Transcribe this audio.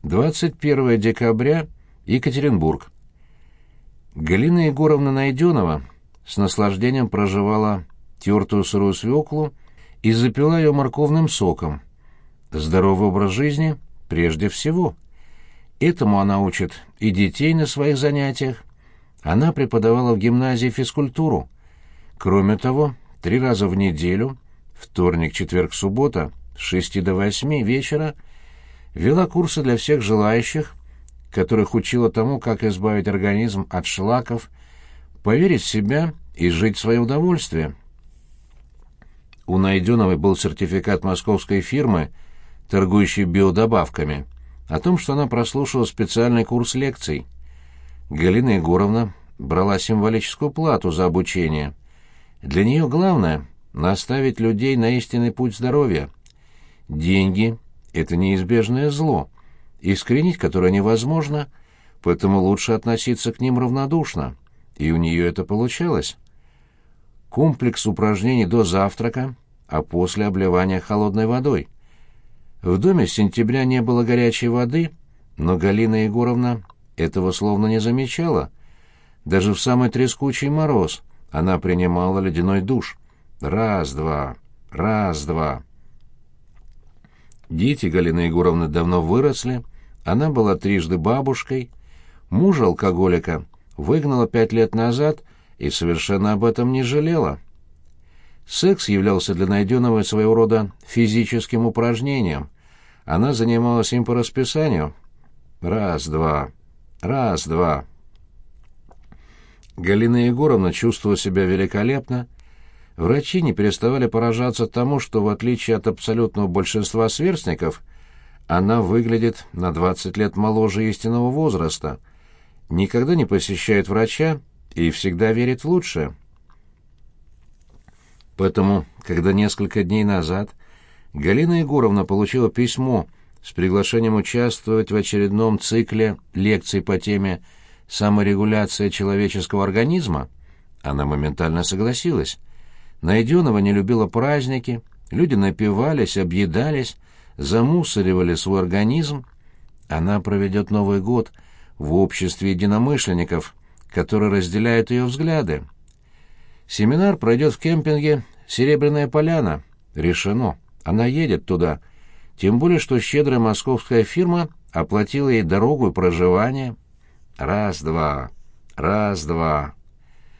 21 декабря, Екатеринбург. Галина Егоровна Найденова с наслаждением прожевала тертую сырую свеклу и запила ее морковным соком. Здоровый образ жизни прежде всего. Этому она учит и детей на своих занятиях. Она преподавала в гимназии физкультуру. Кроме того, 3 раза в неделю, вторник, четверг, суббота, с 6 до 8 вечера, вела курсы для всех желающих, которых учила тому, как избавить организм от шлаков, поверить в себя и жить в свое удовольствие. У Найденовой был сертификат московской фирмы, торгующей биодобавками, о том, что она прослушала специальный курс лекций. Галина Егоровна брала символическую плату за обучение. Для нее главное — наставить людей на истинный путь здоровья. Деньги — это неизбежное зло, искоренить которое невозможно, поэтому лучше относиться к ним равнодушно, и у нее это получалось. Комплекс упражнений до завтрака, а после обливания холодной водой. В доме с сентября не было горячей воды, но Галина Егоровна этого словно не замечала. Даже в самый трескучий мороз она принимала ледяной душ. Раз-два, раз-два. Дети Галины Егоровны давно выросли, она была трижды бабушкой. Мужа-алкоголика выгнала 5 лет назад и совершенно об этом не жалела. Секс являлся для Найденовой своего рода физическим упражнением. Она занималась им по расписанию. Раз-два, раз-два. Галина Егоровна чувствовала себя великолепно. Врачи не переставали поражаться тому, что, в отличие от абсолютного большинства сверстников, она выглядит на 20 лет моложе истинного возраста, никогда не посещает врача и всегда верит в лучшее. Поэтому, когда несколько дней назад Галина Егоровна получила письмо с приглашением участвовать в очередном цикле лекций по теме «Саморегуляция человеческого организма», она моментально согласилась. Найденова не любила праздники, люди напивались, объедались, замусоривали свой организм. Она проведет Новый год в обществе единомышленников, которые разделяют ее взгляды. Семинар пройдет в кемпинге «Серебряная поляна». Решено. Она едет туда. Тем более, что щедрая московская фирма оплатила ей дорогу и проживание. Раз-два, раз-два.